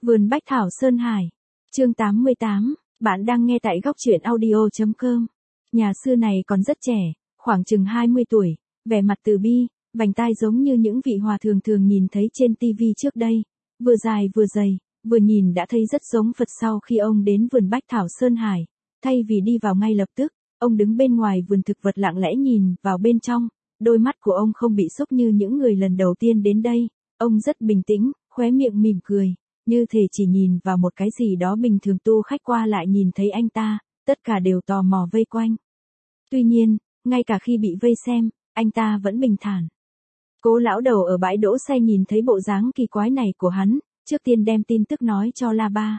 Vườn Bách Thảo Sơn Hải. Chương 88, bạn đang nghe tại góc truyện audio.com. Nhà sư này còn rất trẻ, khoảng chừng 20 tuổi, vẻ mặt từ bi, vành tai giống như những vị hòa thường thường nhìn thấy trên TV trước đây, vừa dài vừa dày, vừa nhìn đã thấy rất giống Phật. Sau khi ông đến vườn Bách Thảo Sơn Hải, thay vì đi vào ngay lập tức, ông đứng bên ngoài vườn thực vật lặng lẽ nhìn vào bên trong, đôi mắt của ông không bị sốc như những người lần đầu tiên đến đây, ông rất bình tĩnh, khóe miệng mỉm cười, như thể chỉ nhìn vào một cái gì đó bình thường. Tu khách qua lại nhìn thấy anh ta, tất cả đều tò mò vây quanh. Tuy nhiên, ngay cả khi bị vây xem, anh ta vẫn bình thản. Cố lão đầu ở bãi đỗ xe nhìn thấy bộ dáng kỳ quái này của hắn, trước tiên đem tin tức nói cho La Ba.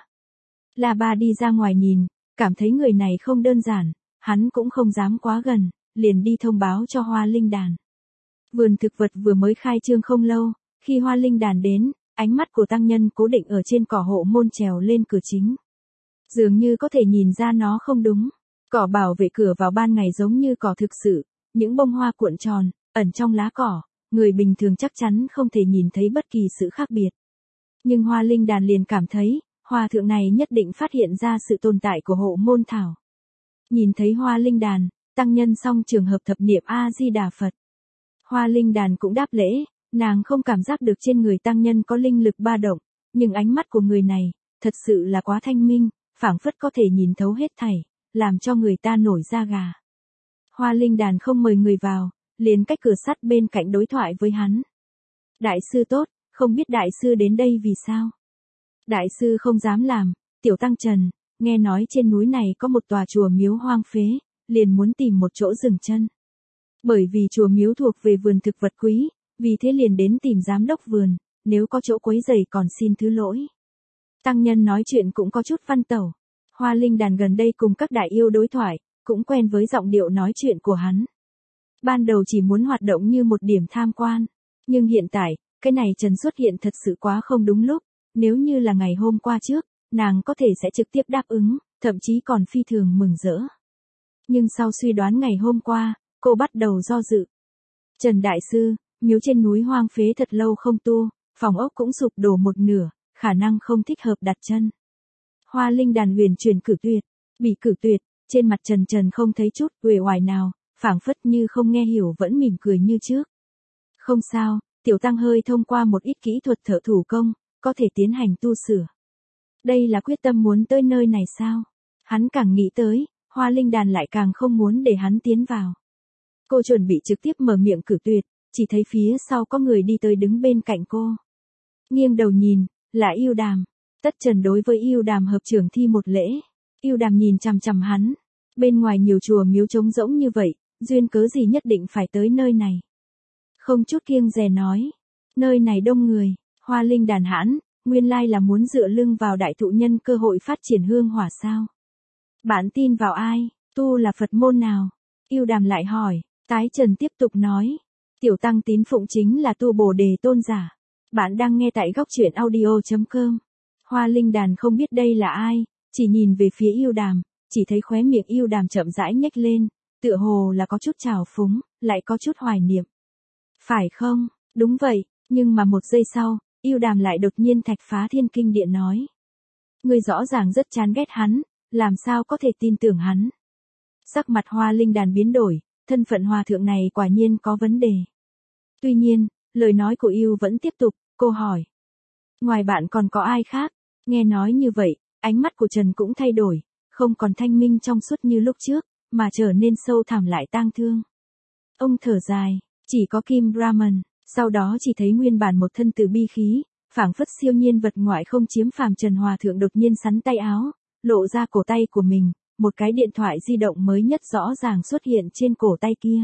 La Ba đi ra ngoài nhìn, cảm thấy người này không đơn giản, hắn cũng không dám quá gần, liền đi thông báo cho Hoa Linh Đàn. Vườn thực vật vừa mới khai trương không lâu, khi Hoa Linh Đàn đến, ánh mắt của tăng nhân cố định ở trên cỏ hộ môn trèo lên cửa chính. Dường như có thể nhìn ra nó không đúng. Cỏ bảo vệ cửa vào ban ngày giống như cỏ thực sự, những bông hoa cuộn tròn, ẩn trong lá cỏ, người bình thường chắc chắn không thể nhìn thấy bất kỳ sự khác biệt. Nhưng Hoa Linh Đàn liền cảm thấy, hòa thượng này nhất định phát hiện ra sự tồn tại của hộ môn thảo. Nhìn thấy Hoa Linh Đàn, tăng nhân xong trường hợp thập niệm A-di-đà Phật. Hoa Linh Đàn cũng đáp lễ, nàng không cảm giác được trên người tăng nhân có linh lực ba động, nhưng ánh mắt của người này, thật sự là quá thanh minh, phảng phất có thể nhìn thấu hết thảy, làm cho người ta nổi da gà. Hoa Linh Đàn không mời người vào, liền cách cửa sắt bên cạnh đối thoại với hắn. Đại sư tốt, không biết đại sư đến đây vì sao? Đại sư không dám làm, tiểu tăng Trần, nghe nói trên núi này có một tòa chùa miếu hoang phế, liền muốn tìm một chỗ dừng chân. Bởi vì chùa miếu thuộc về vườn thực vật quý, vì thế liền đến tìm giám đốc vườn, nếu có chỗ quấy rầy còn xin thứ lỗi. Tăng nhân nói chuyện cũng có chút văn tẩu. Hoa Linh Đàn gần đây cùng các đại yêu đối thoại, cũng quen với giọng điệu nói chuyện của hắn. Ban đầu chỉ muốn hoạt động như một điểm tham quan, nhưng hiện tại, cái này Trần xuất hiện thật sự quá không đúng lúc, nếu như là ngày hôm qua trước, nàng có thể sẽ trực tiếp đáp ứng, thậm chí còn phi thường mừng rỡ. Nhưng sau suy đoán ngày hôm qua, cô bắt đầu do dự. Trần đại sư, miếu trên núi hoang phế thật lâu không tu, phòng ốc cũng sụp đổ một nửa, khả năng không thích hợp đặt chân. Hoa Linh Đàn huyền chuyển cử tuyệt, bị cử tuyệt, trên mặt Trần không thấy chút uể oải nào, phảng phất như không nghe hiểu vẫn mỉm cười như trước. Không sao, tiểu tăng hơi thông qua một ít kỹ thuật thợ thủ công, có thể tiến hành tu sửa. Đây là quyết tâm muốn tới nơi này sao? Hắn càng nghĩ tới, Hoa Linh Đàn lại càng không muốn để hắn tiến vào. Cô chuẩn bị trực tiếp mở miệng cử tuyệt, chỉ thấy phía sau có người đi tới đứng bên cạnh cô. Nghiêng đầu nhìn, là Yêu Đàm. Tất Trần đối với Yêu Đàm hợp trưởng thi một lễ. Yêu Đàm nhìn chằm chằm hắn. Bên ngoài nhiều chùa miếu trống rỗng như vậy, duyên cớ gì nhất định phải tới nơi này. Không chút kiêng dè nói. Nơi này đông người, Hoa Linh Đàn hãn, nguyên lai là muốn dựa lưng vào đại thụ nhân cơ hội phát triển hương hỏa sao. Bạn tin vào ai, tu là Phật môn nào? Yêu Đàm lại hỏi, Tái Trần tiếp tục nói. Tiểu tăng tín phụng chính là tu Bồ Đề tôn giả. Bạn đang nghe tại góc truyện audio.com. Hoa Linh Đàn không biết đây là ai, chỉ nhìn về phía Yêu Đàm, chỉ thấy khóe miệng Yêu Đàm chậm rãi nhếch lên, tựa hồ là có chút trào phúng, lại có chút hoài niệm. Phải không? Đúng vậy, nhưng mà một giây sau, Yêu Đàm lại đột nhiên thạch phá thiên kinh địa nói. Người rõ ràng rất chán ghét hắn, làm sao có thể tin tưởng hắn. Sắc mặt Hoa Linh Đàn biến đổi, thân phận hòa thượng này quả nhiên có vấn đề. Tuy nhiên, lời nói của Yêu vẫn tiếp tục, cô hỏi. Ngoài bạn còn có ai khác? Nghe nói như vậy, ánh mắt của Trần cũng thay đổi, không còn thanh minh trong suốt như lúc trước, mà trở nên sâu thẳm lại tang thương. Ông thở dài, chỉ có Kim Brahman, sau đó chỉ thấy nguyên bản một thân từ bi khí, phảng phất siêu nhiên vật ngoại không chiếm phàm Trần hòa thượng đột nhiên sắn tay áo, lộ ra cổ tay của mình, một cái điện thoại di động mới nhất rõ ràng xuất hiện trên cổ tay kia.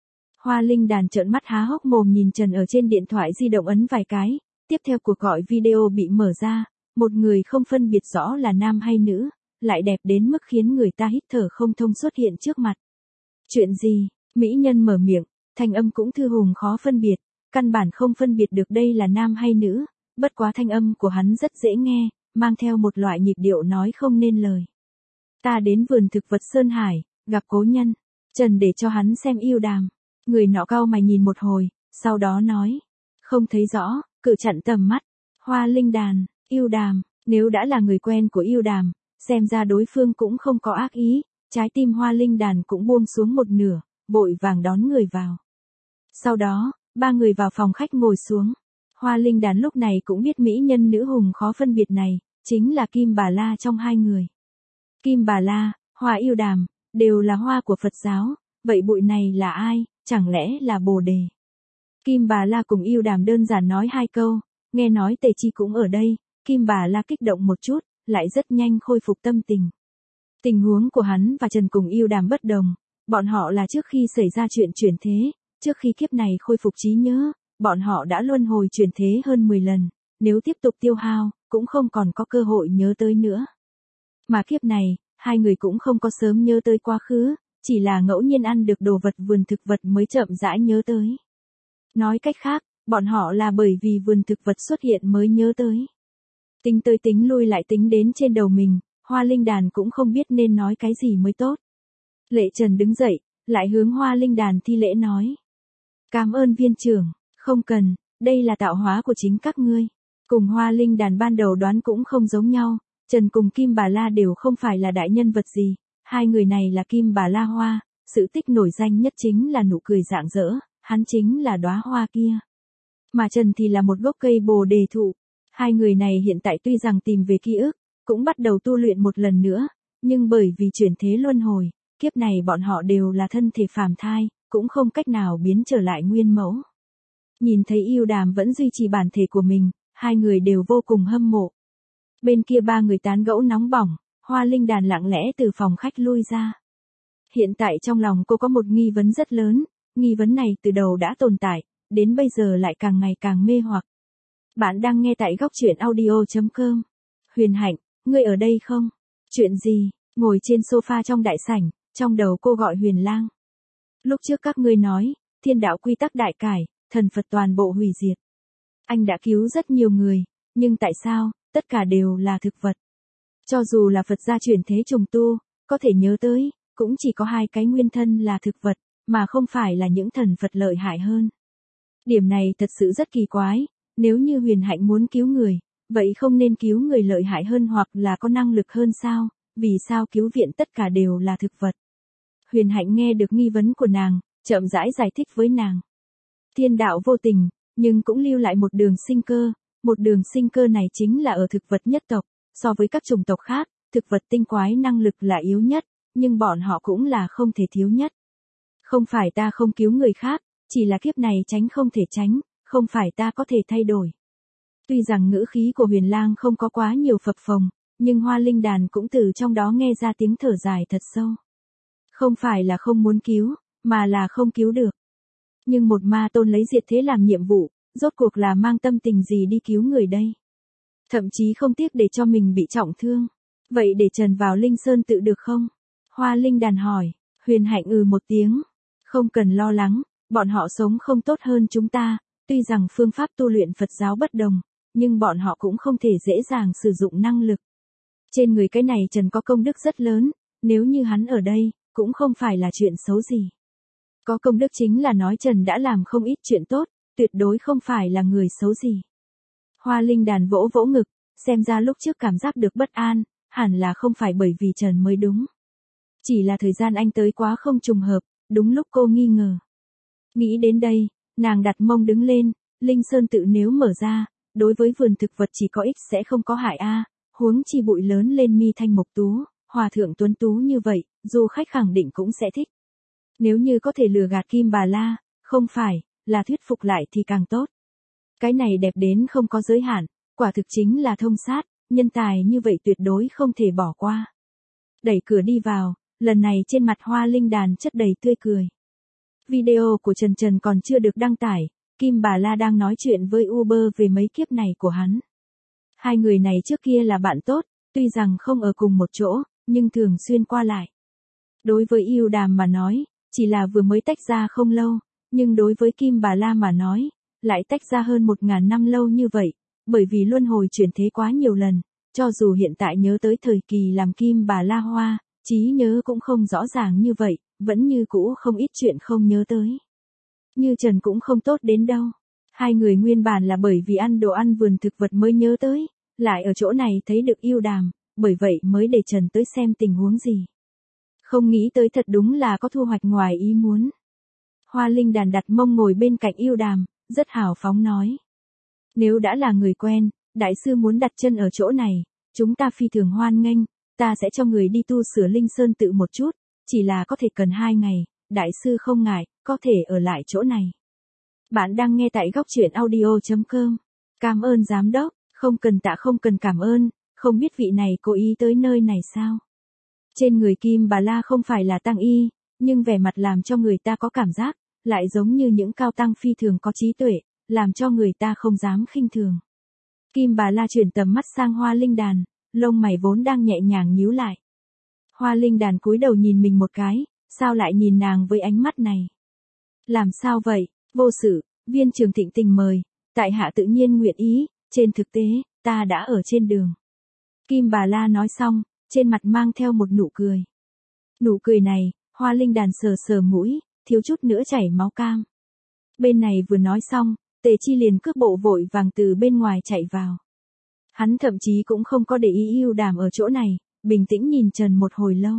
Hoa Linh Đàn trợn mắt há hốc mồm nhìn Trần ở trên điện thoại di động ấn vài cái, tiếp theo cuộc gọi video bị mở ra, một người không phân biệt rõ là nam hay nữ, lại đẹp đến mức khiến người ta hít thở không thông xuất hiện trước mặt. Chuyện gì? Mỹ nhân mở miệng, thanh âm cũng thư hùng khó phân biệt, căn bản không phân biệt được đây là nam hay nữ, bất quá thanh âm của hắn rất dễ nghe, mang theo một loại nhịp điệu nói không nên lời. Ta đến vườn thực vật Sơn Hải, gặp cố nhân. Trần để cho hắn xem Yêu Đàm. Người nọ cau mày nhìn một hồi, sau đó nói. Không thấy rõ, cự chặn tầm mắt. Hoa Linh Đàn, Yêu Đàm, Nếu đã là người quen của Yêu Đàm, xem ra đối phương cũng không có ác ý, trái tim Hoa Linh Đàn cũng buông xuống một nửa, vội vàng đón người vào. Sau đó, ba người vào phòng khách ngồi xuống. Hoa Linh Đàn lúc này cũng biết mỹ nhân nữ hùng khó phân biệt này, chính là Kim Bà La trong hai người. Kim Bà La, Hoa Yêu Đàm, đều là hoa của Phật giáo, vậy bụi này là ai, chẳng lẽ là Bồ Đề? Kim Bà La cùng Yêu Đàm đơn giản nói hai câu, nghe nói Tề Chi cũng ở đây, Kim Bà La kích động một chút, lại rất nhanh khôi phục tâm tình. Tình huống của hắn và Trần cùng Yêu Đàm bất đồng, bọn họ là trước khi xảy ra chuyện chuyển thế, trước khi kiếp này khôi phục trí nhớ, bọn họ đã luân hồi chuyển thế hơn 10 lần, nếu tiếp tục tiêu hao, cũng không còn có cơ hội nhớ tới nữa. Mà kiếp này, hai người cũng không có sớm nhớ tới quá khứ, chỉ là ngẫu nhiên ăn được đồ vật vườn thực vật mới chậm rãi nhớ tới. Nói cách khác, bọn họ là bởi vì vườn thực vật xuất hiện mới nhớ tới. Tính tới tính lui lại tính đến trên đầu mình, Hoa Linh Đàn cũng không biết nên nói cái gì mới tốt. Lệ Trần đứng dậy, lại hướng Hoa Linh Đàn thi lễ nói. Cảm ơn viên trưởng, không cần, đây là tạo hóa của chính các ngươi. Cùng Hoa Linh Đàn ban đầu đoán cũng không giống nhau, Trần cùng Kim Bà La đều không phải là đại nhân vật gì, hai người này là Kim Bà La Hoa, sự tích nổi danh nhất chính là nụ cười rạng rỡ, hắn chính là đóa hoa kia. Mà Trần thì là một gốc cây Bồ Đề thụ. Hai người này hiện tại tuy rằng tìm về ký ức, cũng bắt đầu tu luyện một lần nữa, nhưng bởi vì chuyển thế luân hồi, kiếp này bọn họ đều là thân thể phàm thai, cũng không cách nào biến trở lại nguyên mẫu. Nhìn thấy Yêu Đàm vẫn duy trì bản thể của mình, hai người đều vô cùng hâm mộ. Bên kia ba người tán gẫu nóng bỏng, Hoa Linh Đàn lặng lẽ từ phòng khách lui ra. Hiện tại trong lòng cô có một nghi vấn rất lớn, nghi vấn này từ đầu đã tồn tại, đến bây giờ lại càng ngày càng mê hoặc. Bạn đang nghe tại góc truyện audio.com. Huyền Hạnh, ngươi ở đây không? Chuyện gì? Ngồi trên sofa trong đại sảnh, trong đầu cô gọi Huyền Lang. Lúc trước các ngươi nói, thiên đạo quy tắc đại cải, thần Phật toàn bộ hủy diệt. Anh đã cứu rất nhiều người, nhưng tại sao, tất cả đều là thực vật? Cho dù là Phật gia chuyển thế trùng tu, có thể nhớ tới, cũng chỉ có hai cái nguyên thân là thực vật, mà không phải là những thần Phật lợi hại hơn. Điểm này thật sự rất kỳ quái, nếu như Huyền Hạnh muốn cứu người, vậy không nên cứu người lợi hại hơn hoặc là có năng lực hơn sao, vì sao cứu viện tất cả đều là thực vật? Huyền Hạnh nghe được nghi vấn của nàng, chậm rãi giải thích với nàng. Thiên đạo vô tình, nhưng cũng lưu lại một đường sinh cơ, một đường sinh cơ này chính là ở thực vật nhất tộc, so với các chủng tộc khác, thực vật tinh quái năng lực là yếu nhất, nhưng bọn họ cũng là không thể thiếu nhất. Không phải ta không cứu người khác, chỉ là kiếp này tránh không thể tránh, không phải ta có thể thay đổi. Tuy rằng ngữ khí của Huyền Lang không có quá nhiều phập phồng, nhưng Hoa Linh Đàn cũng từ trong đó nghe ra tiếng thở dài thật sâu. Không phải là không muốn cứu, mà là không cứu được. Nhưng một ma tôn lấy diệt thế làm nhiệm vụ, rốt cuộc là mang tâm tình gì đi cứu người đây? Thậm chí không tiếc để cho mình bị trọng thương. Vậy để Trần vào Linh Sơn tự được không? Hoa Linh Đàn hỏi. Huyền Hạnh một tiếng. Không cần lo lắng, bọn họ sống không tốt hơn chúng ta, tuy rằng phương pháp tu luyện Phật giáo bất đồng, nhưng bọn họ cũng không thể dễ dàng sử dụng năng lực. Trên người cái này Trần có công đức rất lớn, nếu như hắn ở đây, cũng không phải là chuyện xấu gì. Có công đức chính là nói Trần đã làm không ít chuyện tốt, tuyệt đối không phải là người xấu gì. Hoa Linh Đàn vỗ vỗ ngực, xem ra lúc trước cảm giác được bất an, hẳn là không phải bởi vì Trần mới đúng. Chỉ là thời gian anh tới quá không trùng hợp, đúng lúc cô nghi ngờ. Nghĩ đến đây, nàng đặt mông đứng lên, Linh Sơn tự nếu mở ra, đối với vườn thực vật chỉ có ích sẽ không có hại a, huống chi bụi lớn lên mi thanh mộc tú, hòa thượng tuấn tú như vậy, du khách khẳng định cũng sẽ thích. Nếu như có thể lừa gạt Kim Bà La, không phải, là thuyết phục lại thì càng tốt. Cái này đẹp đến không có giới hạn, quả thực chính là thông sát, nhân tài như vậy tuyệt đối không thể bỏ qua. Đẩy cửa đi vào, lần này trên mặt Hoa Linh Đàn chất đầy tươi cười. Video của Trần còn chưa được đăng tải, Kim Bà La đang nói chuyện với Uber về mấy kiếp này của hắn. Hai người này trước kia là bạn tốt, tuy rằng không ở cùng một chỗ, nhưng thường xuyên qua lại. Đối với Yêu Đàm mà nói, chỉ là vừa mới tách ra không lâu, nhưng đối với Kim Bà La mà nói, lại tách ra hơn 1000 năm lâu như vậy, bởi vì luân hồi chuyển thế quá nhiều lần, cho dù hiện tại nhớ tới thời kỳ làm Kim Bà La Hoa, trí nhớ cũng không rõ ràng như vậy, vẫn như cũ không ít chuyện không nhớ tới. Như Trần cũng không tốt đến đâu. Hai người nguyên bản là bởi vì ăn đồ ăn vườn thực vật mới nhớ tới, lại ở chỗ này thấy được yêu đàm, bởi vậy mới để Trần tới xem tình huống gì. Không nghĩ tới thật đúng là có thu hoạch ngoài ý muốn. Hoa Linh Đàn đặt mông ngồi bên cạnh yêu đàm, rất hào phóng nói. Nếu đã là người quen, đại sư muốn đặt chân ở chỗ này, chúng ta phi thường hoan nghênh, ta sẽ cho người đi tu sửa Linh Sơn tự một chút, chỉ là có thể cần 2 ngày, đại sư không ngại, có thể ở lại chỗ này. Bạn đang nghe tại góc truyện audio.com. Cảm ơn giám đốc, không cần cảm ơn, không biết vị này cố ý tới nơi này sao? Trên người Kim Bà La không phải là tăng y, nhưng vẻ mặt làm cho người ta có cảm giác, lại giống như những cao tăng phi thường có trí tuệ, làm cho người ta không dám khinh thường. Kim Bà La chuyển tầm mắt sang Hoa Linh Đàn, lông mày vốn đang nhẹ nhàng nhíu lại. Hoa Linh Đàn cúi đầu nhìn mình một cái, sao lại nhìn nàng với ánh mắt này? Làm sao vậy? Vô sự, Viên Trường Thịnh tình mời, tại hạ tự nhiên nguyện ý, trên thực tế, ta đã ở trên đường. Kim Bà La nói xong, trên mặt mang theo một nụ cười. Nụ cười này, Hoa Linh Đàn sờ sờ mũi, thiếu chút nữa chảy máu cam. Bên này vừa nói xong, Tề Chi liền cước bộ vội vàng từ bên ngoài chạy vào. Hắn thậm chí cũng không có để ý yêu đàm ở chỗ này, bình tĩnh nhìn Trần một hồi lâu.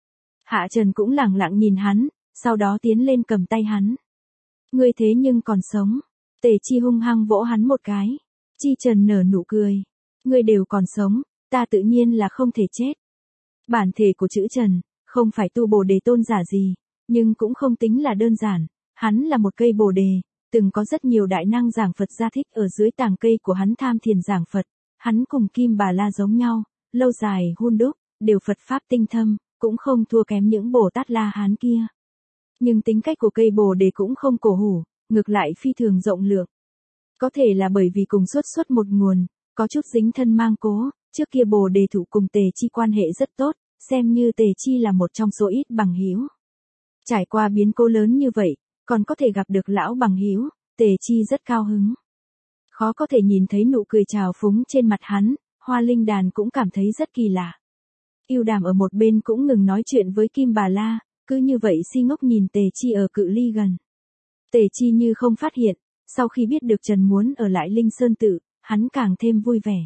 Hạ Trần cũng lẳng lặng nhìn hắn, sau đó tiến lên cầm tay hắn. Ngươi thế nhưng còn sống. Tề Chi hung hăng vỗ hắn một cái. Chi Trần nở nụ cười. Ngươi đều còn sống, ta tự nhiên là không thể chết. Bản thể của chữ Trần, không phải tu bồ đề tôn giả gì, nhưng cũng không tính là đơn giản. Hắn là một cây bồ đề, từng có rất nhiều đại năng giảng Phật gia thích ở dưới tàng cây của hắn tham thiền giảng Phật. Hắn cùng Kim Bà La giống nhau, lâu dài hun đúc, đều Phật pháp tinh thâm, cũng không thua kém những Bồ Tát La Hán kia. Nhưng tính cách của cây bồ đề cũng không cổ hủ, ngược lại phi thường rộng lượng. Có thể là bởi vì cùng xuất một nguồn, có chút dính thân mang cố, trước kia bồ đề thụ cùng Tề Chi quan hệ rất tốt, xem như Tề Chi là một trong số ít bằng hữu. Trải qua biến cố lớn như vậy, còn có thể gặp được lão bằng hữu, Tề Chi rất cao hứng. Khó có thể nhìn thấy nụ cười trào phúng trên mặt hắn, Hoa Linh Đàn cũng cảm thấy rất kỳ lạ. Yêu đàm ở một bên cũng ngừng nói chuyện với Kim Bà La, cứ như vậy si ngốc nhìn Tề Chi ở cự ly gần. Tề Chi như không phát hiện, sau khi biết được Trần muốn ở lại Linh Sơn Tự, hắn càng thêm vui vẻ.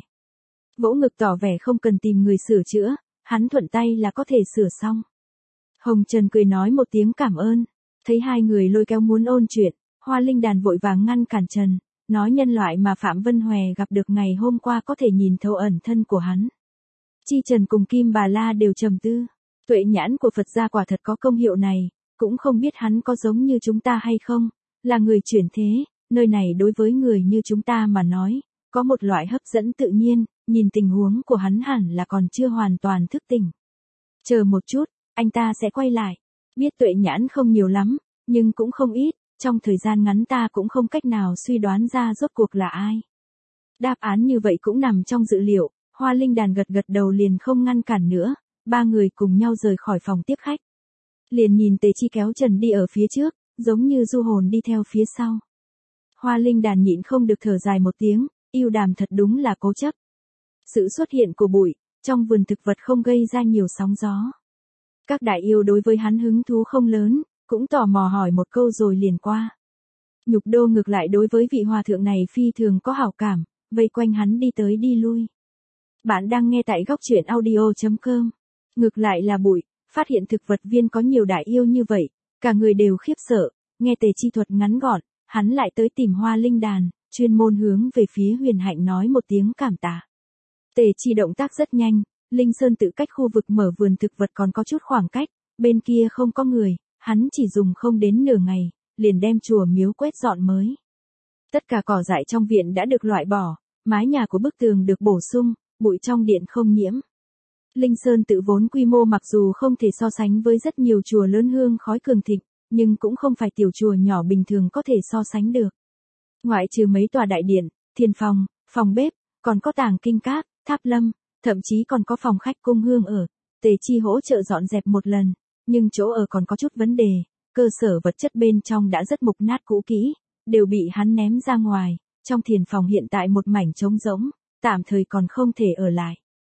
Vỗ ngực tỏ vẻ không cần tìm người sửa chữa, hắn thuận tay là có thể sửa xong. Hồng Trần cười nói một tiếng cảm ơn, thấy hai người lôi kéo muốn ôn chuyện, Hoa Linh Đàn vội vàng ngăn cản Trần, nói nhân loại mà Phạm Vân Hòe gặp được ngày hôm qua có thể nhìn thấu ẩn thân của hắn. Chi Trần cùng Kim Bà La đều trầm tư, tuệ nhãn của Phật gia quả thật có công hiệu này, cũng không biết hắn có giống như chúng ta hay không, là người chuyển thế, nơi này đối với người như chúng ta mà nói, có một loại hấp dẫn tự nhiên, nhìn tình huống của hắn hẳn là còn chưa hoàn toàn thức tỉnh. Chờ một chút, anh ta sẽ quay lại, biết tuệ nhãn không nhiều lắm, nhưng cũng không ít, trong thời gian ngắn ta cũng không cách nào suy đoán ra rốt cuộc là ai. Đáp án như vậy cũng nằm trong dự liệu, Hoa Linh Đàn gật gật đầu liền không ngăn cản nữa, ba người cùng nhau rời khỏi phòng tiếp khách. Liền nhìn Tề Chi kéo Trần đi ở phía trước, giống như du hồn đi theo phía sau. Hoa Linh Đàn nhịn không được thở dài một tiếng, yêu đàm thật đúng là cố chấp. Sự xuất hiện của bụi, trong vườn thực vật không gây ra nhiều sóng gió. Các đại yêu đối với hắn hứng thú không lớn, cũng tò mò hỏi một câu rồi liền qua. Nhục Đô ngược lại đối với vị hòa thượng này phi thường có hảo cảm, vây quanh hắn đi tới đi lui. Bạn đang nghe tại góc truyện audio.com. Ngược lại là bụi, phát hiện thực vật viên có nhiều đại yêu như vậy, cả người đều khiếp sợ, nghe Tề Chi thuật ngắn gọn, hắn lại tới tìm Hoa Linh Đàn, chuyên môn hướng về phía Huyền Hạnh nói một tiếng cảm tạ. Tề Chi động tác rất nhanh, Linh Sơn Tự cách khu vực mở vườn thực vật còn có chút khoảng cách, bên kia không có người, hắn chỉ dùng không đến nửa ngày, liền đem chùa miếu quét dọn mới. Tất cả cỏ dại trong viện đã được loại bỏ, mái nhà của bức tường được bổ sung, bụi trong điện không nhiễm. Linh Sơn Tự vốn quy mô mặc dù không thể so sánh với rất nhiều chùa lớn hương khói cường thịnh, nhưng cũng không phải tiểu chùa nhỏ bình thường có thể so sánh được. Ngoại trừ mấy tòa đại điện, thiền phòng, phòng bếp, còn có tàng kinh các, tháp lâm, thậm chí còn có phòng khách cung hương ở. Tề Chi hỗ trợ dọn dẹp một lần, nhưng chỗ ở còn có chút vấn đề, cơ sở vật chất bên trong đã rất mục nát cũ kỹ, đều bị hắn ném ra ngoài, trong thiền phòng hiện tại một mảnh trống rỗng, tạm thời còn không thể ở lại.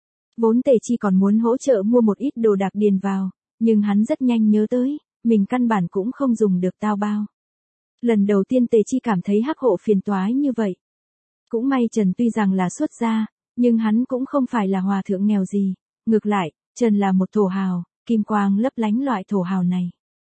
Vốn Tề Chi còn muốn hỗ trợ mua một ít đồ đạc điền vào, nhưng hắn rất nhanh nhớ tới, mình căn bản cũng không dùng được tao bao. Lần đầu tiên Tề Chi cảm thấy hắc hộ phiền toái như vậy. Cũng may Trần tuy rằng là xuất gia, Nhưng hắn cũng không phải là hòa thượng nghèo gì, ngược lại, Trần là một thổ hào, kim quang lấp lánh loại thổ hào này.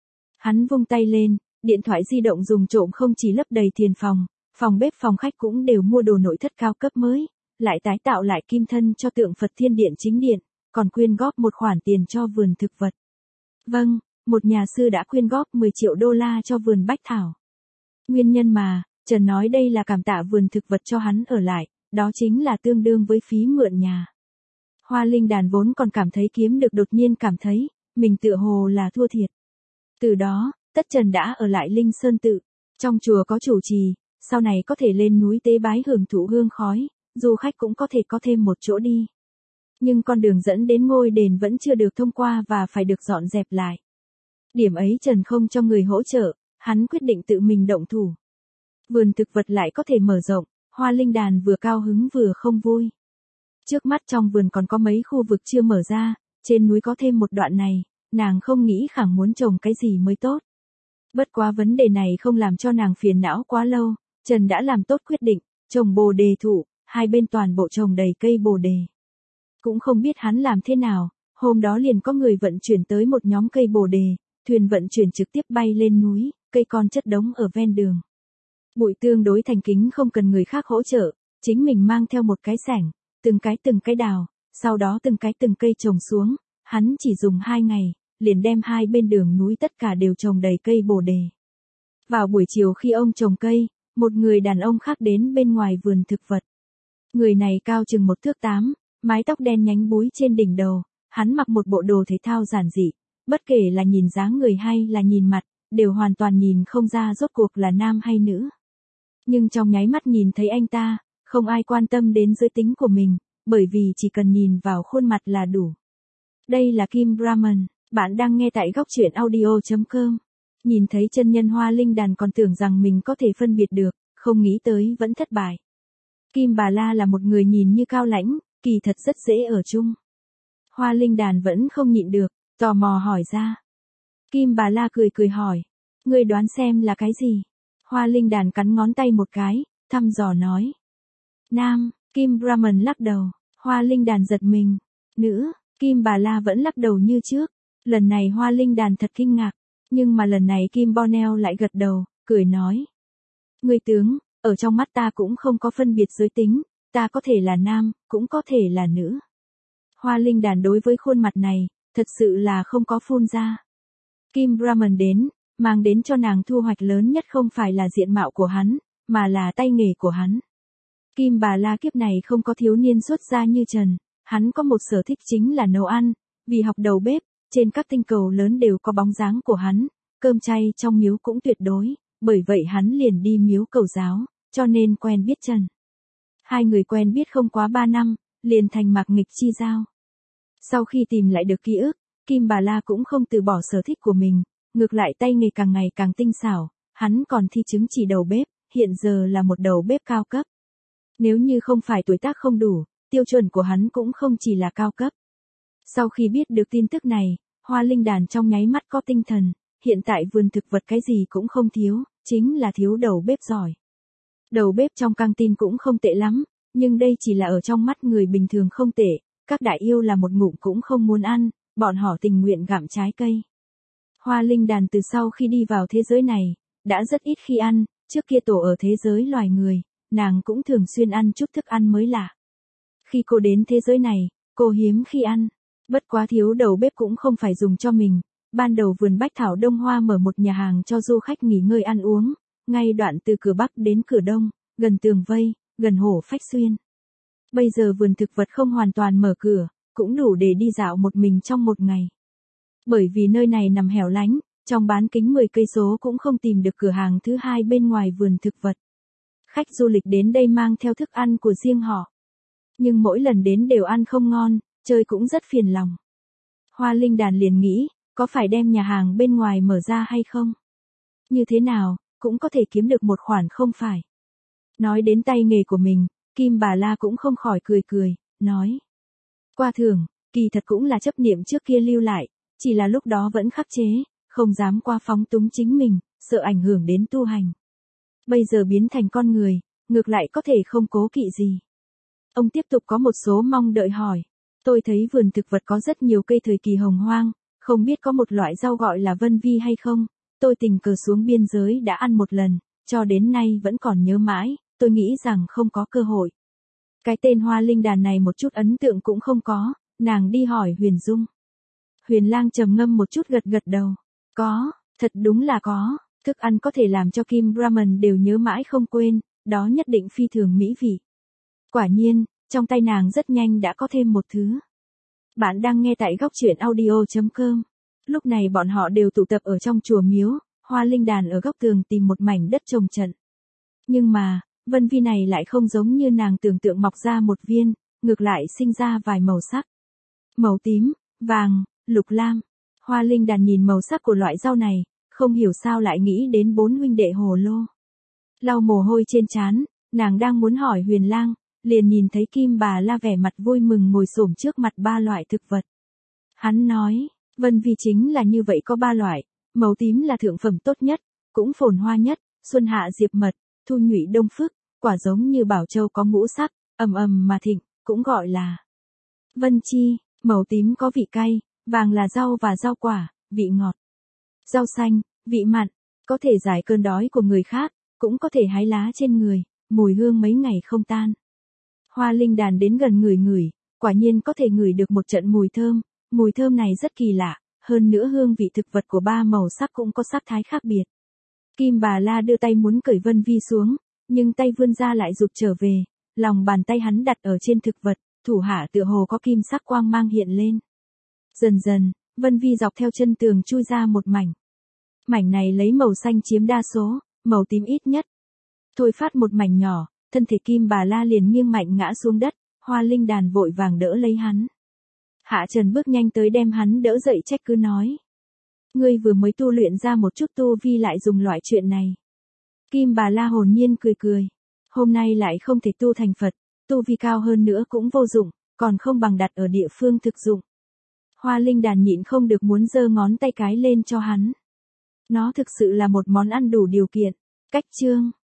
Hắn vung tay lên, điện thoại di động dùng trộm không chỉ lấp đầy tiền phòng, phòng bếp phòng khách cũng đều mua đồ nội thất cao cấp mới, lại tái tạo lại kim thân cho tượng Phật Thiên Điện chính điện, còn quyên góp một khoản tiền cho vườn thực vật. Vâng, một nhà sư đã quyên góp 10 triệu đô la cho vườn bách thảo. Nguyên nhân mà, Trần nói đây là cảm tạ vườn thực vật cho hắn ở lại, đó chính là tương đương với phí mượn nhà. Hoa Linh Đàn vốn còn cảm thấy kiếm được, đột nhiên cảm thấy, mình tựa hồ là thua thiệt. Từ đó, Tất Trần đã ở lại Linh Sơn Tự, trong chùa có chủ trì, sau này có thể lên núi tế bái hưởng thụ hương khói, du khách cũng có thể có thêm một chỗ đi. Nhưng con đường dẫn đến ngôi đền vẫn chưa được thông qua và phải được dọn dẹp lại. Điểm ấy Trần không cho người hỗ trợ, hắn quyết định tự mình động thủ. Vườn thực vật lại có thể mở rộng, Hoa Linh Đàn vừa cao hứng vừa không vui. Trước mắt trong vườn còn có mấy khu vực chưa mở ra, trên núi có thêm một đoạn này, nàng không nghĩ khẳng muốn trồng cái gì mới tốt. Bất quá vấn đề này không làm cho nàng phiền não quá lâu, Trần đã làm tốt quyết định, trồng bồ đề thụ, hai bên toàn bộ trồng đầy cây bồ đề. Cũng không biết hắn làm thế nào, hôm đó liền có người vận chuyển tới một nhóm cây bồ đề, thuyền vận chuyển trực tiếp bay lên núi, cây con chất đống ở ven đường. Bụi tương đối thành kính không cần người khác hỗ trợ, chính mình mang theo một cái xẻng, từng cái đào, sau đó từng cây trồng xuống, hắn chỉ dùng 2 ngày, liền đem hai bên đường núi tất cả đều trồng đầy cây bồ đề. Vào buổi chiều khi ông trồng cây, một người đàn ông khác đến bên ngoài vườn thực vật. Người này cao chừng 1 thước 8, mái tóc đen nhánh búi trên đỉnh đầu, hắn mặc một bộ đồ thể thao giản dị, bất kể là nhìn dáng người hay là nhìn mặt, đều hoàn toàn nhìn không ra rốt cuộc là nam hay nữ. Nhưng trong nháy mắt nhìn thấy anh ta, không ai quan tâm đến giới tính của mình, bởi vì chỉ cần nhìn vào khuôn mặt là đủ. Đây là Kim Brahman, bạn đang nghe tại góc truyện audio.com. Nhìn thấy chân nhân Hoa Linh Đàn còn tưởng rằng mình có thể phân biệt được, không nghĩ tới vẫn thất bại. Kim Bà La là một người nhìn như cao lãnh, kỳ thật rất dễ ở chung. Hoa Linh Đàn vẫn không nhịn được, tò mò hỏi ra. Kim Bà La cười hỏi, ngươi đoán xem là cái gì? Hoa Linh Đàn cắn ngón tay một cái, thăm dò nói. Nam, Kim Brahman lắc đầu, Hoa Linh Đàn giật mình. Nữ, Kim Bà La vẫn lắc đầu như trước. Lần này Hoa Linh Đàn thật kinh ngạc, nhưng mà lần này Kim Borneo lại gật đầu, cười nói. Ngươi tướng, ở trong mắt ta cũng không có phân biệt giới tính, ta có thể là nam, cũng có thể là nữ. Hoa Linh Đàn đối với khuôn mặt này, thật sự là không có phun ra. Kim Brahman đến, mang đến cho nàng thu hoạch lớn nhất không phải là diện mạo của hắn, mà là tay nghề của hắn. Kim Bà La kiếp này không có thiếu niên xuất gia như Trần, hắn có một sở thích chính là nấu ăn, vì học đầu bếp, trên các tinh cầu lớn đều có bóng dáng của hắn, cơm chay trong miếu cũng tuyệt đối, bởi vậy hắn liền đi miếu cầu giáo, cho nên quen biết Trần. Hai người quen biết không quá 3 năm, liền thành mạc nghịch chi giao. Sau khi tìm lại được ký ức, Kim Bà La cũng không từ bỏ sở thích của mình, ngược lại tay nghề càng ngày càng tinh xảo, hắn còn thi chứng chỉ đầu bếp, hiện giờ là một đầu bếp cao cấp. Nếu như không phải tuổi tác không đủ, tiêu chuẩn của hắn cũng không chỉ là cao cấp. Sau khi biết được tin tức này, Hoa Linh Đàn trong nháy mắt có tinh thần, hiện tại vườn thực vật cái gì cũng không thiếu, chính là thiếu đầu bếp giỏi. Đầu bếp trong căng tin cũng không tệ lắm, nhưng đây chỉ là ở trong mắt người bình thường không tệ, các đại yêu là một ngụm cũng không muốn ăn, bọn họ tình nguyện gặm trái cây. Hoa Linh Đàn từ sau khi đi vào thế giới này, đã rất ít khi ăn, trước kia tổ ở thế giới loài người, nàng cũng thường xuyên ăn chút thức ăn mới lạ. Khi cô đến thế giới này, cô hiếm khi ăn, bất quá thiếu đầu bếp cũng không phải dùng cho mình. Ban đầu vườn Bách Thảo Đông Hoa mở một nhà hàng cho du khách nghỉ ngơi ăn uống, ngay đoạn từ cửa Bắc đến cửa Đông, gần tường vây, gần hồ Phách Xuyên. Bây giờ vườn thực vật không hoàn toàn mở cửa, cũng đủ để đi dạo một mình trong một ngày. Bởi vì nơi này nằm hẻo lánh, trong bán kính 10 cây số cũng không tìm được cửa hàng thứ hai bên ngoài vườn thực vật. Khách du lịch đến đây mang theo thức ăn của riêng họ. Nhưng mỗi lần đến đều ăn không ngon, chơi cũng rất phiền lòng. Hoa Linh Đàn liền nghĩ, có phải đem nhà hàng bên ngoài mở ra hay không? Như thế nào, cũng có thể kiếm được một khoản không phải? Nói đến tay nghề của mình, Kim Bà La cũng không khỏi cười, nói. Qua thưởng, kỳ thật cũng là chấp niệm trước kia lưu lại, chỉ là lúc đó vẫn khắc chế, không dám qua phóng túng chính mình, sợ ảnh hưởng đến tu hành. Bây giờ biến thành con người, ngược lại có thể không cố kỵ gì. Ông tiếp tục có một số mong đợi hỏi. Tôi thấy vườn thực vật có rất nhiều cây thời kỳ hồng hoang, không biết có một loại rau gọi là vân vi hay không? Tôi tình cờ xuống biên giới đã ăn một lần, cho đến nay vẫn còn nhớ mãi, tôi nghĩ rằng không có cơ hội. Cái tên hoa linh đàn này một chút ấn tượng cũng không có, nàng đi hỏi Huyền Dung. Huyền Lang trầm ngâm một chút gật gật đầu. Có, thật đúng là có, thức ăn có thể làm cho Kim Brahman đều nhớ mãi không quên, đó nhất định phi thường mỹ vị. Quả nhiên, trong tay nàng rất nhanh đã có thêm một thứ. Bạn đang nghe tại góc truyện audio.com. Lúc này bọn họ đều tụ tập ở trong chùa miếu, hoa linh đàn ở góc tường tìm một mảnh đất trồng trận. Nhưng mà, vân vi này lại không giống như nàng tưởng tượng mọc ra một viên, ngược lại sinh ra vài màu sắc. Màu tím, vàng, lục lam. Hoa linh đàn nhìn màu sắc của loại rau này, không hiểu sao lại nghĩ đến 4 huynh đệ Hồ Lô. Lau mồ hôi trên trán, nàng đang muốn hỏi Huyền Lang, liền nhìn thấy Kim Bà La vẻ mặt vui mừng ngồi xổm trước mặt 3 loại thực vật. Hắn nói, vân vi chính là như vậy, có 3 loại, màu tím là thượng phẩm tốt nhất, cũng phồn hoa nhất, xuân hạ diệp mật, thu nhụy đông phức, quả giống như bảo châu có ngũ sắc, ầm ầm mà thịnh, cũng gọi là vân chi. Màu tím có vị cay, vàng là rau và rau quả, vị ngọt. Rau xanh, vị mặn, có thể giải cơn đói của người khác, cũng có thể hái lá trên người, mùi hương mấy ngày không tan. Hoa linh đàn đến gần ngửi, quả nhiên có thể ngửi được một trận mùi thơm này rất kỳ lạ, hơn nữa hương vị thực vật của 3 màu sắc cũng có sắc thái khác biệt. Kim Bà La đưa tay muốn cởi vân vi xuống, nhưng tay vươn ra lại rụt trở về, lòng bàn tay hắn đặt ở trên thực vật, thủ hạ tựa hồ có kim sắc quang mang hiện lên. Dần dần, vân vi dọc theo chân tường chui ra một mảnh. Mảnh này lấy màu xanh chiếm đa số, màu tím ít nhất. Thôi phát một mảnh nhỏ, thân thể Kim Bà La liền nghiêng mạnh ngã xuống đất, hoa linh đàn vội vàng đỡ lấy hắn. Hạ Trần bước nhanh tới đem hắn đỡ dậy trách cứ nói. Ngươi vừa mới tu luyện ra một chút tu vi lại dùng loại chuyện này. Kim Bà La hồn nhiên cười. Hôm nay lại không thể tu thành Phật, tu vi cao hơn nữa cũng vô dụng, còn không bằng đặt ở địa phương thực dụng. Hoa linh đàn nhịn không được muốn giơ ngón tay cái lên cho hắn. Nó thực sự là một món ăn đủ điều kiện. Cách chương.